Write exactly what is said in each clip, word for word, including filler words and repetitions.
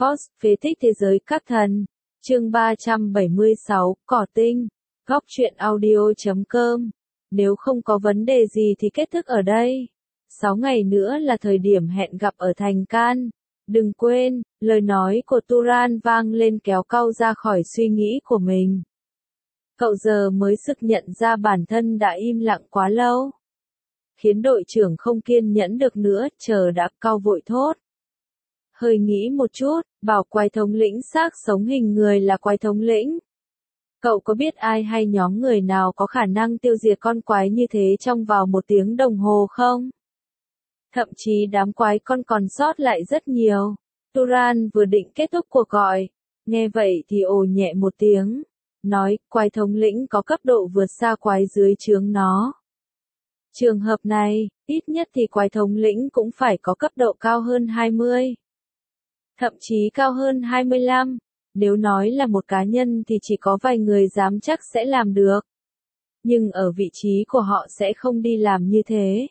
Force, phế tích thế giới các thần. Chương ba trăm bảy mươi sáu, Cỏ tinh. Góc truyện audio chấm com. Nếu không có vấn đề gì thì kết thúc ở đây. Sáu ngày nữa là thời điểm hẹn gặp ở thành Can. Đừng quên, lời nói của Turan vang lên kéo Cau ra khỏi suy nghĩ của mình. Cậu giờ mới sực nhận ra bản thân đã im lặng quá lâu. Khiến đội trưởng không kiên nhẫn được nữa, chờ đã, Cau vội thốt. Hơi nghĩ một chút, bảo quái thống lĩnh xác sống hình người là quái thống lĩnh. Cậu có biết ai hay nhóm người nào có khả năng tiêu diệt con quái như thế trong vào một tiếng đồng hồ không? Thậm chí đám quái con còn sót lại rất nhiều. Turan vừa định kết thúc cuộc gọi. Nghe vậy thì ồ nhẹ một tiếng. Nói, quái thống lĩnh có cấp độ vượt xa quái dưới trướng nó. Trường hợp này, ít nhất thì quái thống lĩnh cũng phải có cấp độ cao hơn hai mươi. Thậm chí cao hơn hai mươi lăm. Nếu nói là một cá nhân thì chỉ có vài người dám chắc sẽ làm được. Nhưng ở vị trí của họ sẽ không đi làm như thế.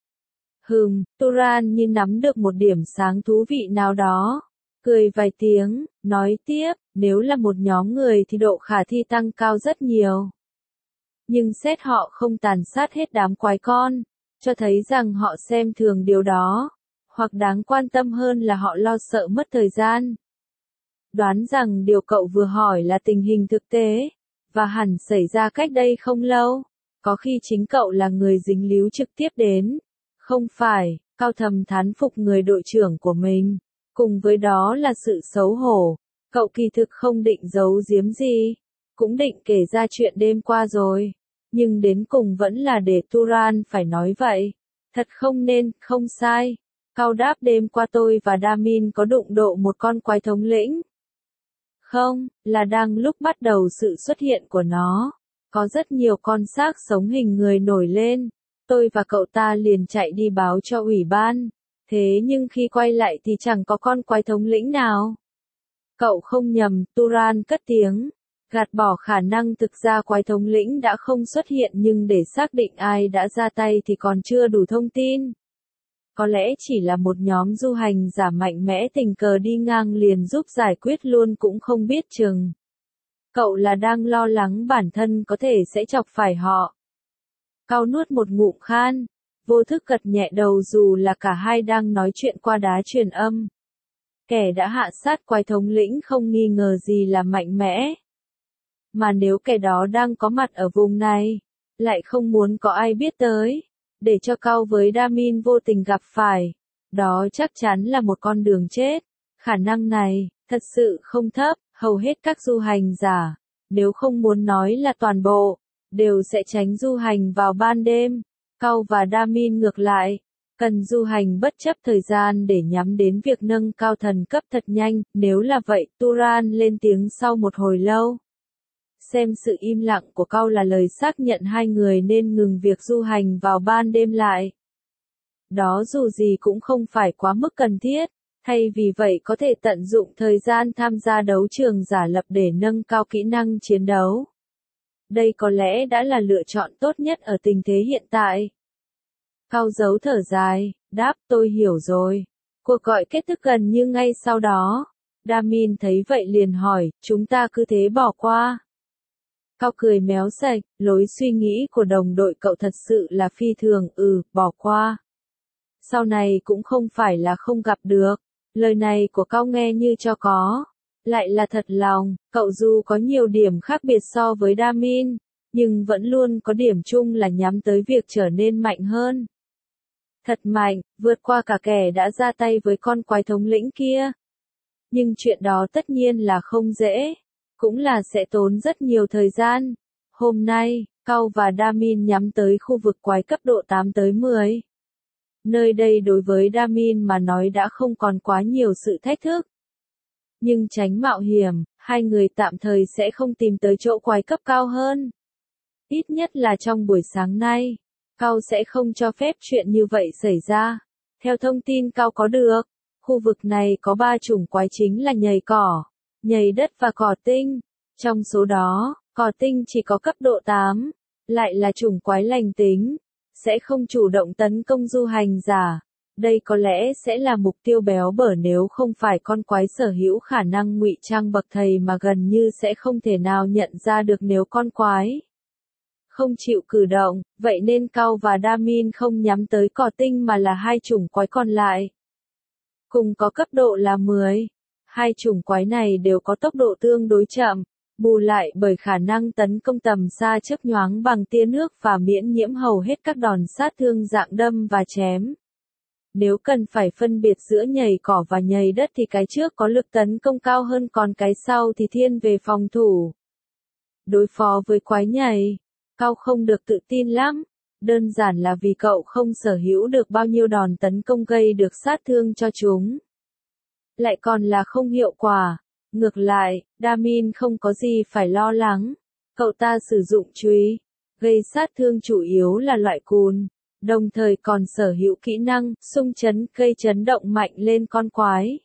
Hừm, Turan như nắm được một điểm sáng thú vị nào đó. Cười vài tiếng, nói tiếp, nếu là một nhóm người thì độ khả thi tăng cao rất nhiều. Nhưng xét họ không tàn sát hết đám quái con, cho thấy rằng họ xem thường điều đó. Hoặc đáng quan tâm hơn là họ lo sợ mất thời gian. Đoán rằng điều cậu vừa hỏi là tình hình thực tế, và hẳn xảy ra cách đây không lâu. Có khi chính cậu là người dính líu trực tiếp đến. Không phải, Cau thầm thán phục người đội trưởng của mình. Cùng với đó là sự xấu hổ. Cậu kỳ thực không định giấu giếm gì. Cũng định kể ra chuyện đêm qua rồi. Nhưng đến cùng vẫn là để Turan phải nói vậy. Thật không nên, không sai. Cau đáp đêm qua tôi và Damin có đụng độ một con quái thống lĩnh. Không, là đang lúc bắt đầu sự xuất hiện của nó. Có rất nhiều con xác sống hình người nổi lên. Tôi và cậu ta liền chạy đi báo cho ủy ban. Thế nhưng khi quay lại thì chẳng có con quái thống lĩnh nào. Cậu không nhầm, Turan cất tiếng. Gạt bỏ khả năng thực ra quái thống lĩnh đã không xuất hiện nhưng để xác định ai đã ra tay thì còn chưa đủ thông tin. Có lẽ chỉ là một nhóm du hành giả mạnh mẽ tình cờ đi ngang liền giúp giải quyết luôn cũng không biết chừng. Cậu là đang lo lắng bản thân có thể sẽ chọc phải họ. Cau nuốt một ngụm khan, vô thức gật nhẹ đầu dù là cả hai đang nói chuyện qua đá truyền âm. Kẻ đã hạ sát quái thống lĩnh không nghi ngờ gì là mạnh mẽ. Mà nếu kẻ đó đang có mặt ở vùng này, lại không muốn có ai biết tới. Để cho Cau với Damin vô tình gặp phải, đó chắc chắn là một con đường chết. Khả năng này, thật sự không thấp, hầu hết các du hành giả, nếu không muốn nói là toàn bộ, đều sẽ tránh du hành vào ban đêm. Cau và Damin ngược lại, cần du hành bất chấp thời gian để nhắm đến việc nâng cao thần cấp thật nhanh. Nếu là vậy, Turan lên tiếng sau một hồi lâu. Xem sự im lặng của Cau là lời xác nhận hai người nên ngừng việc du hành vào ban đêm lại. Đó dù gì cũng không phải quá mức cần thiết, thay vì vậy có thể tận dụng thời gian tham gia đấu trường giả lập để nâng cao kỹ năng chiến đấu. Đây có lẽ đã là lựa chọn tốt nhất ở tình thế hiện tại. Cau giấu thở dài, đáp tôi hiểu rồi. Cuộc gọi kết thúc gần như ngay sau đó. Damin thấy vậy liền hỏi, chúng ta cứ thế bỏ qua. Cau cười méo sạch, lối suy nghĩ của đồng đội cậu thật sự là phi thường, ừ, bỏ qua. Sau này cũng không phải là không gặp được. Lời này của Cau nghe như cho có. Lại là thật lòng, cậu dù có nhiều điểm khác biệt so với Damin, nhưng vẫn luôn có điểm chung là nhắm tới việc trở nên mạnh hơn. Thật mạnh, vượt qua cả kẻ đã ra tay với con quái thống lĩnh kia. Nhưng chuyện đó tất nhiên là không dễ. Cũng là sẽ tốn rất nhiều thời gian. Hôm nay, Cau và Damin nhắm tới khu vực quái cấp độ tám tới mười. Nơi đây đối với Damin mà nói đã không còn quá nhiều sự thách thức. Nhưng tránh mạo hiểm, hai người tạm thời sẽ không tìm tới chỗ quái cấp cao hơn. Ít nhất là trong buổi sáng nay, Cau sẽ không cho phép chuyện như vậy xảy ra. Theo thông tin Cau có được, khu vực này có ba chủng quái chính là nhầy cỏ, nhầy đất và cỏ tinh. Trong số đó, cỏ tinh chỉ có cấp độ tám, lại là chủng quái lành tính, sẽ không chủ động tấn công du hành giả. Đây có lẽ sẽ là mục tiêu béo bở nếu không phải con quái sở hữu khả năng ngụy trang bậc thầy mà gần như sẽ không thể nào nhận ra được nếu con quái không chịu cử động, vậy nên Cao và Damin không nhắm tới cỏ tinh mà là hai chủng quái còn lại. Cùng có cấp độ là mười. Hai chủng quái này đều có tốc độ tương đối chậm, bù lại bởi khả năng tấn công tầm xa chớp nhoáng bằng tia nước và miễn nhiễm hầu hết các đòn sát thương dạng đâm và chém. Nếu cần phải phân biệt giữa nhầy cỏ và nhầy đất thì cái trước có lực tấn công cao hơn còn cái sau thì thiên về phòng thủ. Đối phó với quái nhầy, Cao không được tự tin lắm, đơn giản là vì cậu không sở hữu được bao nhiêu đòn tấn công gây được sát thương cho chúng. Lại còn là không hiệu quả. Ngược lại, Damin không có gì phải lo lắng. Cậu ta sử dụng chùy, gây sát thương chủ yếu là loại cùn, đồng thời còn sở hữu kỹ năng xung chấn gây chấn động mạnh lên con quái.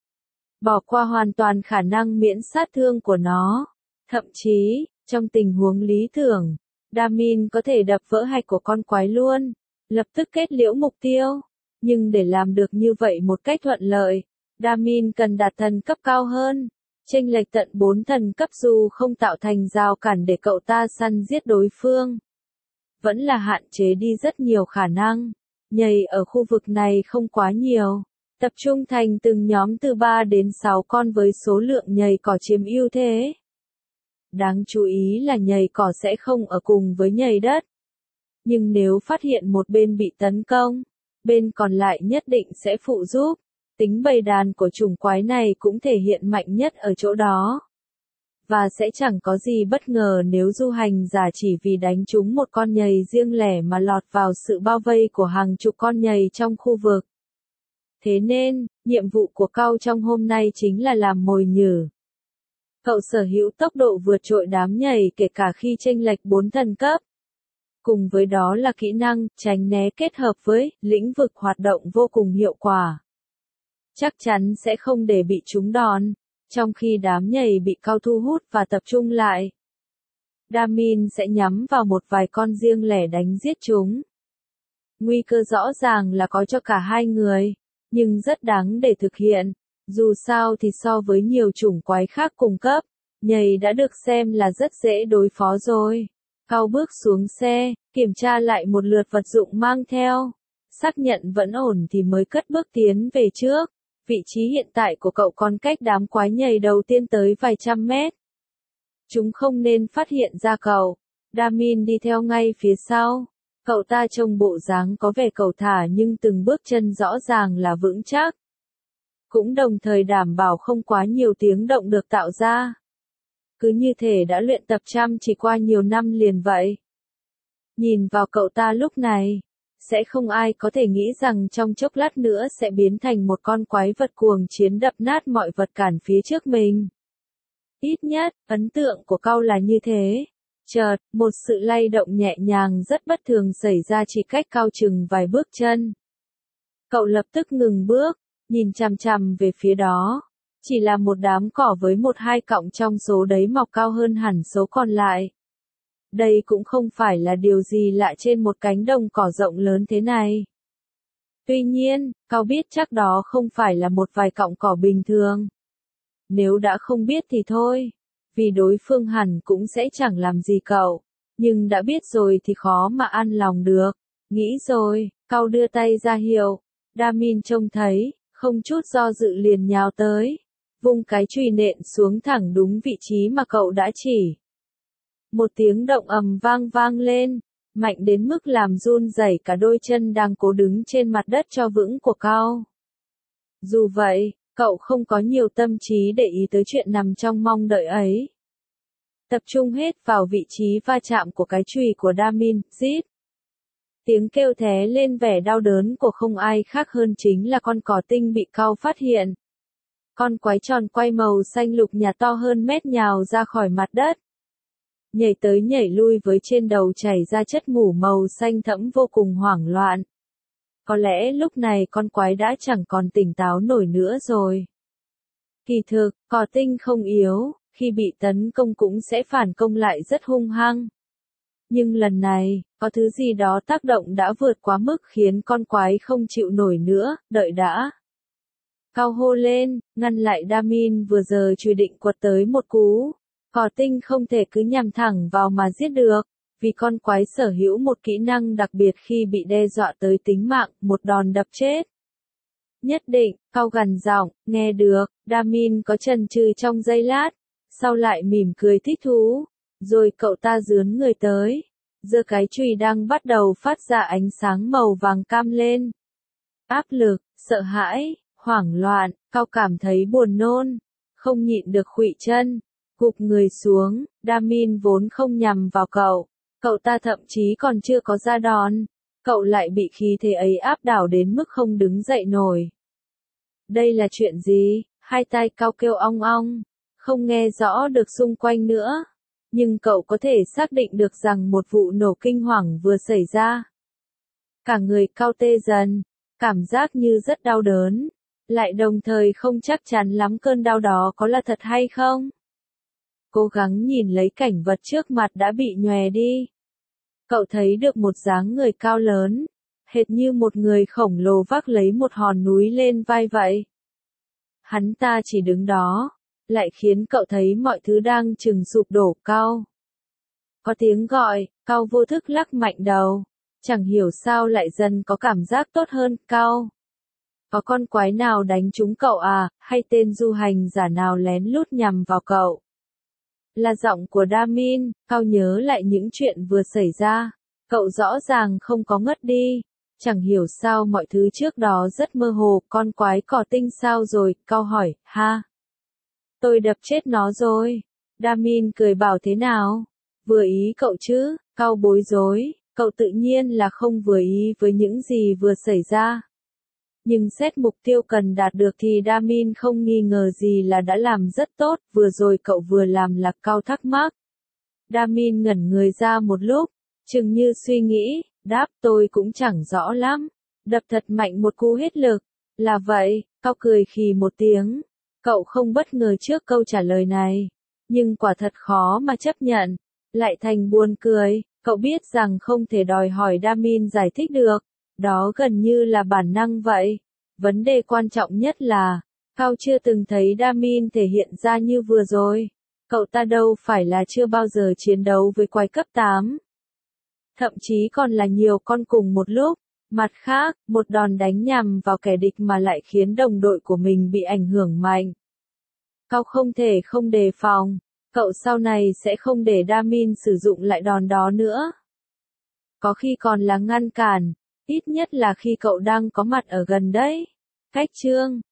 Bỏ qua hoàn toàn khả năng miễn sát thương của nó. Thậm chí, trong tình huống lý tưởng, Damin có thể đập vỡ hạch của con quái luôn, lập tức kết liễu mục tiêu. Nhưng để làm được như vậy một cách thuận lợi, Damin cần đạt thần cấp cao hơn. Chênh lệch tận bốn thần cấp dù không tạo thành rào cản để cậu ta săn giết đối phương, vẫn là hạn chế đi rất nhiều khả năng. Nhầy ở khu vực này không quá nhiều, tập trung thành từng nhóm từ ba đến sáu con với số lượng nhầy cỏ chiếm ưu thế. Đáng chú ý là nhầy cỏ sẽ không ở cùng với nhầy đất. Nhưng nếu phát hiện một bên bị tấn công, bên còn lại nhất định sẽ phụ giúp. Tính bầy đàn của chủng quái này cũng thể hiện mạnh nhất ở chỗ đó. Và sẽ chẳng có gì bất ngờ nếu du hành giả chỉ vì đánh trúng một con nhầy riêng lẻ mà lọt vào sự bao vây của hàng chục con nhầy trong khu vực. Thế nên, nhiệm vụ của Cao trong hôm nay chính là làm mồi nhử. Cậu sở hữu tốc độ vượt trội đám nhầy kể cả khi chênh lệch bốn thần cấp. Cùng với đó là kỹ năng tránh né kết hợp với lĩnh vực hoạt động vô cùng hiệu quả. Chắc chắn sẽ không để bị trúng đòn, trong khi đám nhầy bị Cao thu hút và tập trung lại. Damin sẽ nhắm vào một vài con riêng lẻ đánh giết chúng. Nguy cơ rõ ràng là có cho cả hai người, nhưng rất đáng để thực hiện. Dù sao thì so với nhiều chủng quái khác cùng cấp, nhầy đã được xem là rất dễ đối phó rồi. Cao bước xuống xe, kiểm tra lại một lượt vật dụng mang theo. Xác nhận vẫn ổn thì mới cất bước tiến về trước. Vị trí hiện tại của cậu còn cách đám quái nhầy đầu tiên tới vài trăm mét. Chúng không nên phát hiện ra cậu. Damin đi theo ngay phía sau. Cậu ta trông bộ dáng có vẻ cầu thả nhưng từng bước chân rõ ràng là vững chắc. Cũng đồng thời đảm bảo không quá nhiều tiếng động được tạo ra. Cứ như thể đã luyện tập chăm chỉ qua nhiều năm liền vậy. Nhìn vào cậu ta lúc này, sẽ không ai có thể nghĩ rằng trong chốc lát nữa sẽ biến thành một con quái vật cuồng chiến đập nát mọi vật cản phía trước mình. Ít nhất, ấn tượng của Cao là như thế. Chợt, một sự lay động nhẹ nhàng rất bất thường xảy ra chỉ cách Cao chừng vài bước chân. Cậu lập tức ngừng bước, nhìn chằm chằm về phía đó. Chỉ là một đám cỏ với một hai cọng trong số đấy mọc cao hơn hẳn số còn lại. Đây cũng không phải là điều gì lạ trên một cánh đồng cỏ rộng lớn thế này. Tuy nhiên, Cao biết chắc đó không phải là một vài cọng cỏ bình thường. Nếu đã không biết thì thôi, vì đối phương hẳn cũng sẽ chẳng làm gì cậu. Nhưng đã biết rồi thì khó mà an lòng được. Nghĩ rồi, Cao đưa tay ra hiệu. Damin trông thấy, không chút do dự liền nhào tới. Vung cái chùy nện xuống thẳng đúng vị trí mà cậu đã chỉ. Một tiếng động ầm vang vang lên, mạnh đến mức làm run rẩy cả đôi chân đang cố đứng trên mặt đất cho vững của Cao. Dù vậy, cậu không có nhiều tâm trí để ý tới chuyện nằm trong mong đợi ấy. Tập trung hết vào vị trí va chạm của cái chùy của Damin, rít. Tiếng kêu thé lên vẻ đau đớn của không ai khác hơn chính là con cỏ tinh bị Cao phát hiện. Con quái tròn quay màu xanh lục nhạt to hơn mét nhào ra khỏi mặt đất. Nhảy tới nhảy lui với trên đầu chảy ra chất mủ màu xanh thẫm vô cùng hoảng loạn. Có lẽ lúc này con quái đã chẳng còn tỉnh táo nổi nữa rồi. Kỳ thực, cỏ tinh không yếu, khi bị tấn công cũng sẽ phản công lại rất hung hăng. Nhưng lần này, có thứ gì đó tác động đã vượt quá mức khiến con quái không chịu nổi nữa, đợi đã. Cao hô lên, ngăn lại Damin vừa giờ chùi định quật tới một cú. Cỏ tinh không thể cứ nhằm thẳng vào mà giết được, vì con quái sở hữu một kỹ năng đặc biệt khi bị đe dọa tới tính mạng, một đòn đập chết. Nhất định, Cao gằn giọng, nghe được, Damin có chần chừ trong giây lát, sau lại mỉm cười thích thú, rồi cậu ta dướn người tới, giơ cái chùy đang bắt đầu phát ra ánh sáng màu vàng cam lên. Áp lực, sợ hãi, hoảng loạn, Cao cảm thấy buồn nôn, không nhịn được khuỵu chân, gục người xuống. Damin vốn không nhằm vào cậu, cậu ta thậm chí còn chưa có ra đòn, cậu lại bị khí thế ấy áp đảo đến mức không đứng dậy nổi. Đây là chuyện gì? Hai tai Cao kêu ong ong, không nghe rõ được xung quanh nữa, nhưng cậu có thể xác định được rằng một vụ nổ kinh hoàng vừa xảy ra. Cả người Cao tê dần, cảm giác như rất đau đớn, lại đồng thời không chắc chắn lắm cơn đau đó có là thật hay không. Cố gắng nhìn lấy cảnh vật trước mặt đã bị nhòe đi. Cậu thấy được một dáng người cao lớn, hệt như một người khổng lồ vác lấy một hòn núi lên vai vậy. Hắn ta chỉ đứng đó, lại khiến cậu thấy mọi thứ đang chừng sụp đổ. Cao. Có tiếng gọi, Cao vô thức lắc mạnh đầu, chẳng hiểu sao lại dần có cảm giác tốt hơn. Cao. Có con quái nào đánh trúng cậu à, hay tên du hành giả nào lén lút nhằm vào cậu? Là giọng của Damin. Cao nhớ lại những chuyện vừa xảy ra. Cậu rõ ràng không có ngất đi. Chẳng hiểu sao mọi thứ trước đó rất mơ hồ. Con quái cỏ tinh sao rồi? Cao hỏi. Ha. Tôi đập chết nó rồi. Damin cười bảo thế nào? Vừa ý cậu chứ? Cao bối rối. Cậu tự nhiên là không vừa ý với những gì vừa xảy ra. Nhưng xét mục tiêu cần đạt được thì Damin không nghi ngờ gì là đã làm rất tốt, vừa rồi cậu vừa làm là Cao thắc mắc. Damin ngẩn người ra một lúc, chừng như suy nghĩ, đáp tôi cũng chẳng rõ lắm. Đập thật mạnh một cú hết lực. Là vậy, Cao cười khì một tiếng. Cậu không bất ngờ trước câu trả lời này. Nhưng quả thật khó mà chấp nhận. Lại thành buồn cười, cậu biết rằng không thể đòi hỏi Damin giải thích được. Đó gần như là bản năng vậy. Vấn đề quan trọng nhất là, Cao chưa từng thấy Damin thể hiện ra như vừa rồi. Cậu ta đâu phải là chưa bao giờ chiến đấu với quái cấp tám. Thậm chí còn là nhiều con cùng một lúc. Mặt khác, một đòn đánh nhằm vào kẻ địch mà lại khiến đồng đội của mình bị ảnh hưởng mạnh. Cao không thể không đề phòng. Cậu sau này sẽ không để Damin sử dụng lại đòn đó nữa. Có khi còn là ngăn cản. Ít nhất là khi cậu đang có mặt ở gần đấy. Cách chương